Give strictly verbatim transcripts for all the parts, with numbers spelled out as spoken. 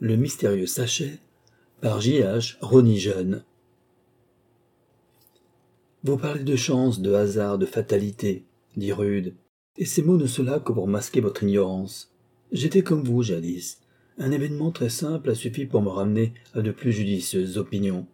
Le mystérieux sachet par J H Rony-Jeune. Vous parlez de chance, de hasard, de fatalité, dit Rude, et ces mots ne sont là que pour masquer votre ignorance. J'étais comme vous, jadis. Un événement très simple a suffi pour me ramener à de plus judicieuses opinions.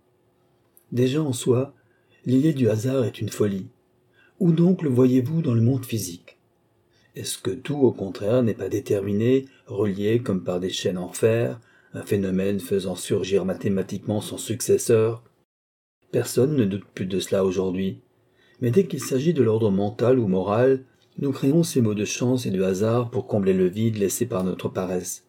Déjà en soi, l'idée du hasard est une folie. Où donc le voyez-vous dans le monde physique? Est-ce que tout, au contraire, n'est pas déterminé, relié comme par des chaînes en fer, un phénomène faisant surgir mathématiquement son successeur? Personne ne doute plus de cela aujourd'hui. Mais dès qu'il s'agit de l'ordre mental ou moral, nous créons ces mots de chance et de hasard pour combler le vide laissé par notre paresse.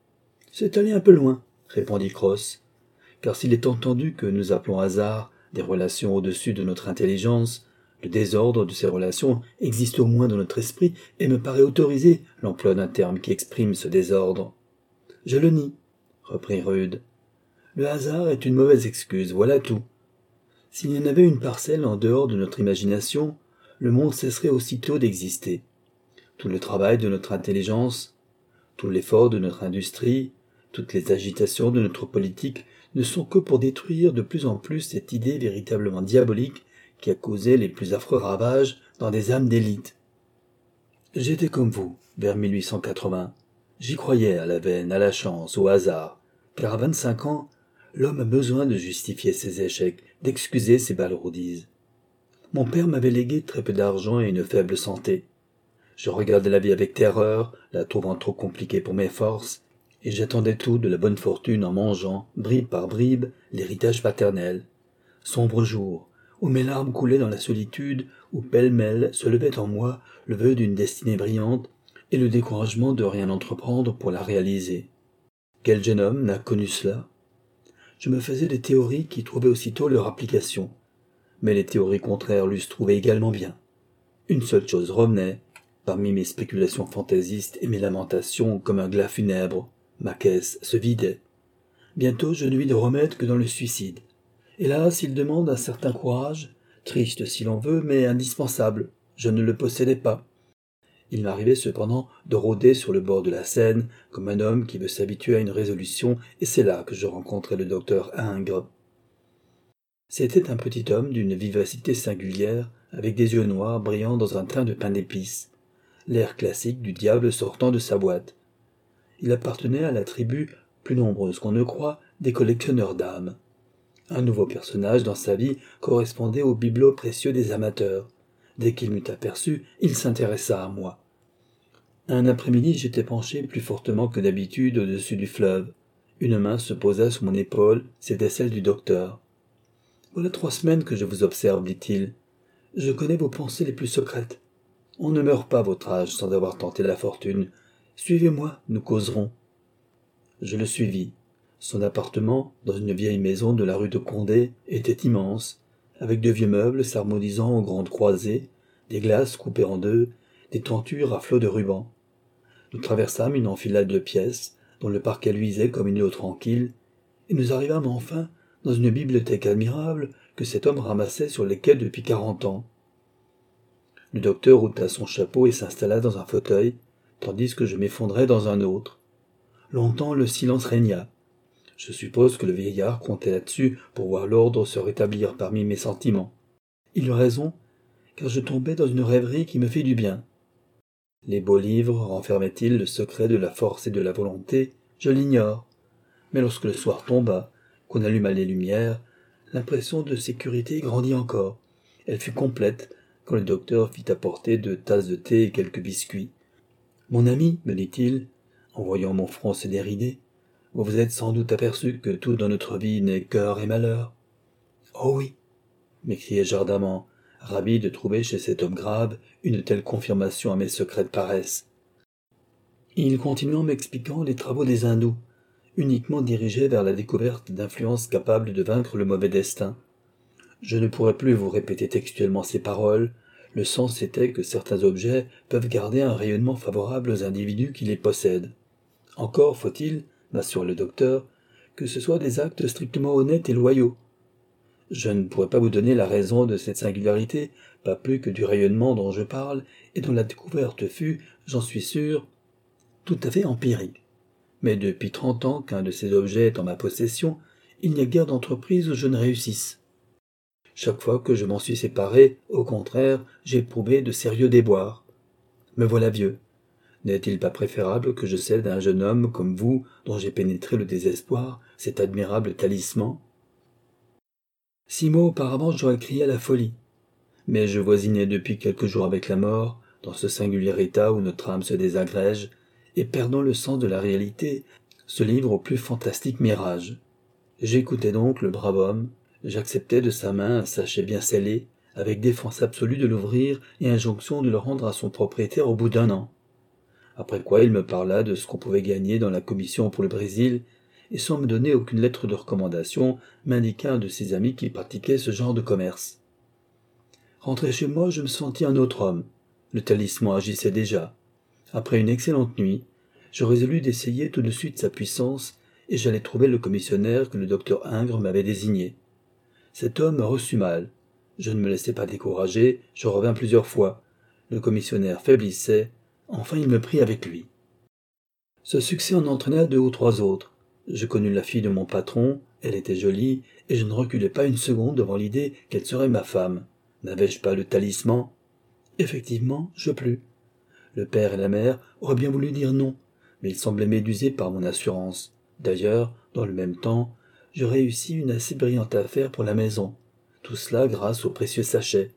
« C'est aller un peu loin, » répondit Cross, car s'il est entendu que nous appelons hasard des relations au-dessus de notre intelligence, le désordre de ces relations existe au moins dans notre esprit et me paraît autoriser l'emploi d'un terme qui exprime ce désordre. « Je le nie, » reprit Rude. « Le hasard est une mauvaise excuse, voilà tout. S'il y en avait une parcelle en dehors de notre imagination, le monde cesserait aussitôt d'exister. Tout le travail de notre intelligence, tout l'effort de notre industrie, toutes les agitations de notre politique ne sont que pour détruire de plus en plus cette idée véritablement diabolique qui a causé les plus affreux ravages dans des âmes d'élite. J'étais comme vous, vers mille huit cent quatre-vingts. J'y croyais à la veine, à la chance, au hasard, car à vingt-cinq ans, l'homme a besoin de justifier ses échecs, d'excuser ses balourdises. Mon père m'avait légué très peu d'argent et une faible santé. Je regardais la vie avec terreur, la trouvant trop compliquée pour mes forces, et j'attendais tout de la bonne fortune en mangeant, bribe par bribe, l'héritage paternel. Sombre jour, où mes larmes coulaient dans la solitude, où pêle-mêle se levait en moi le vœu d'une destinée brillante et le découragement de rien entreprendre pour la réaliser. Quel jeune homme n'a connu cela? Je me faisais des théories qui trouvaient aussitôt leur application, mais les théories contraires l'eussent trouvé également bien. Une seule chose revenait, parmi mes spéculations fantaisistes et mes lamentations comme un glas funèbre, ma caisse se vidait. Bientôt je n'eus de remède que dans le suicide. Hélas, il demande un certain courage, triste si l'on veut, mais indispensable. Je ne le possédais pas. Il m'arrivait cependant de rôder sur le bord de la Seine, comme un homme qui veut s'habituer à une résolution, et c'est là que je rencontrai le docteur Ingres. C'était un petit homme d'une vivacité singulière, avec des yeux noirs brillant dans un teint de pain d'épices, l'air classique du diable sortant de sa boîte. Il appartenait à la tribu, plus nombreuse qu'on ne croit, des collectionneurs d'âmes. Un nouveau personnage dans sa vie correspondait au bibelot précieux des amateurs. Dès qu'il m'eut aperçu, il s'intéressa à moi. Un après-midi, j'étais penché plus fortement que d'habitude au-dessus du fleuve. Une main se posa sur mon épaule, c'était celle du docteur. « Voilà trois semaines que je vous observe, dit-il. Je connais vos pensées les plus secrètes. On ne meurt pas à votre âge sans avoir tenté la fortune. Suivez-moi, nous causerons. » Je le suivis. Son appartement, dans une vieille maison de la rue de Condé, était immense, avec de vieux meubles s'harmonisant aux grandes croisées, des glaces coupées en deux, des tentures à flots de rubans. Nous traversâmes une enfilade de pièces, dont le parquet luisait comme une eau tranquille, et nous arrivâmes enfin dans une bibliothèque admirable que cet homme ramassait sur les quais depuis quarante ans. Le docteur ôta son chapeau et s'installa dans un fauteuil, tandis que je m'effondrais dans un autre. Longtemps le silence régna. Je suppose que le vieillard comptait là-dessus pour voir l'ordre se rétablir parmi mes sentiments. Il eut raison, car je tombais dans une rêverie qui me fit du bien. Les beaux livres renfermaient-ils le secret de la force et de la volonté? Je l'ignore. Mais lorsque le soir tomba, qu'on alluma les lumières, l'impression de sécurité grandit encore. Elle fut complète quand le docteur fit apporter deux tasses de thé et quelques biscuits. « Mon ami, me dit-il, en voyant mon front se dérider, vous vous êtes sans doute aperçu que tout dans notre vie n'est cœur et malheur. »« Oh oui, » m'écriai-je ardemment, ravi de trouver chez cet homme grave une telle confirmation à mes secrètes paresses. Il continua en m'expliquant les travaux des hindous, uniquement dirigés vers la découverte d'influences capables de vaincre le mauvais destin. Je ne pourrais plus vous répéter textuellement ces paroles. Le sens était que certains objets peuvent garder un rayonnement favorable aux individus qui les possèdent. Encore faut-il, m'assure le docteur, que ce soit des actes strictement honnêtes et loyaux. Je ne pourrais pas vous donner la raison de cette singularité, pas plus que du rayonnement dont je parle, et dont la découverte fut, j'en suis sûr, tout à fait empirique. mais depuis trente ans qu'un de ces objets est en ma possession, il n'y a guère d'entreprise où je ne réussisse. Chaque fois que je m'en suis séparé, au contraire, j'ai éprouvé de sérieux déboires. Me voilà vieux. N'est-il pas préférable que je cède à un jeune homme comme vous, dont j'ai pénétré le désespoir, cet admirable talisman? Six mois auparavant, j'aurais crié à la folie. Mais je voisinais depuis quelques jours avec la mort, dans ce singulier état où notre âme se désagrège, et perdant le sens de la réalité, se livre au plus fantastique mirage. J'écoutais donc le brave homme, j'acceptais de sa main un sachet bien scellé, avec défense absolue de l'ouvrir et injonction de le rendre à son propriétaire au bout d'un an. Après quoi il me parla de ce qu'on pouvait gagner dans la commission pour le Brésil, et sans me donner aucune lettre de recommandation, m'indiqua un de ses amis qui pratiquait ce genre de commerce. Rentré chez moi, je me sentis un autre homme. Le talisman agissait déjà. Après une excellente nuit, je résolus d'essayer tout de suite sa puissance, et j'allai trouver le commissionnaire que le docteur Ingres m'avait désigné. Cet homme me reçut mal. Je ne me laissai pas décourager, je revins plusieurs fois. Le commissionnaire faiblissait, enfin il me prit avec lui. Ce succès en entraîna deux ou trois autres. Je connus la fille de mon patron, elle était jolie, et je ne reculai pas une seconde devant l'idée qu'elle serait ma femme. N'avais-je pas le talisman? Effectivement, je plus. Le père et la mère auraient bien voulu dire non, mais ils semblaient médusés par mon assurance. D'ailleurs, dans le même temps, je réussis une assez brillante affaire pour la maison. Tout cela grâce au précieux sachet.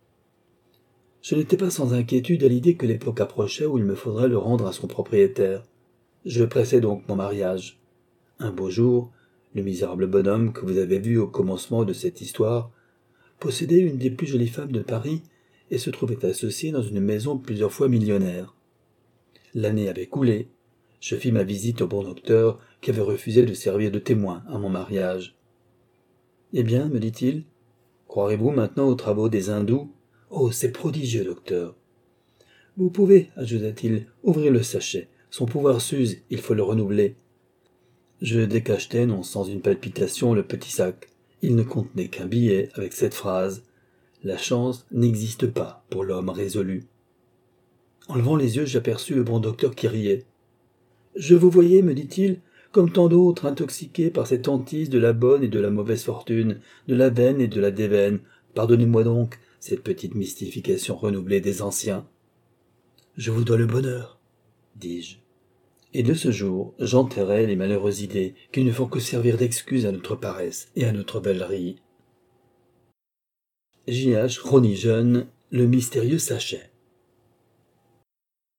Je n'étais pas sans inquiétude à l'idée que l'époque approchait où il me faudrait le rendre à son propriétaire. Je pressai donc mon mariage. Un beau jour, le misérable bonhomme que vous avez vu au commencement de cette histoire possédait une des plus jolies femmes de Paris et se trouvait associé dans une maison plusieurs fois millionnaire. L'année avait coulé. Je fis ma visite au bon docteur qui avait refusé de servir de témoin à mon mariage. « Eh bien, me dit-il, croirez-vous maintenant aux travaux des hindous? Oh, c'est prodigieux, docteur. Vous pouvez, ajouta-t-il, ouvrir le sachet. Son pouvoir s'use, il faut le renouveler. Je décachetai, non sans une palpitation, le petit sac. Il ne contenait qu'un billet avec cette phrase. La chance n'existe pas pour l'homme résolu. En levant les yeux, j'aperçus le bon docteur qui riait. Je vous voyais, me dit-il, comme tant d'autres, intoxiqués par cette hantise de la bonne et de la mauvaise fortune, de la veine et de la déveine. Pardonnez-moi donc cette petite mystification renouvelée des anciens. Je vous dois le bonheur, dis-je. Et de ce jour, j'enterrai les malheureuses idées qui ne font que servir d'excuse à notre paresse et à notre bêlerie. J H Rony Jeune, le mystérieux sachet.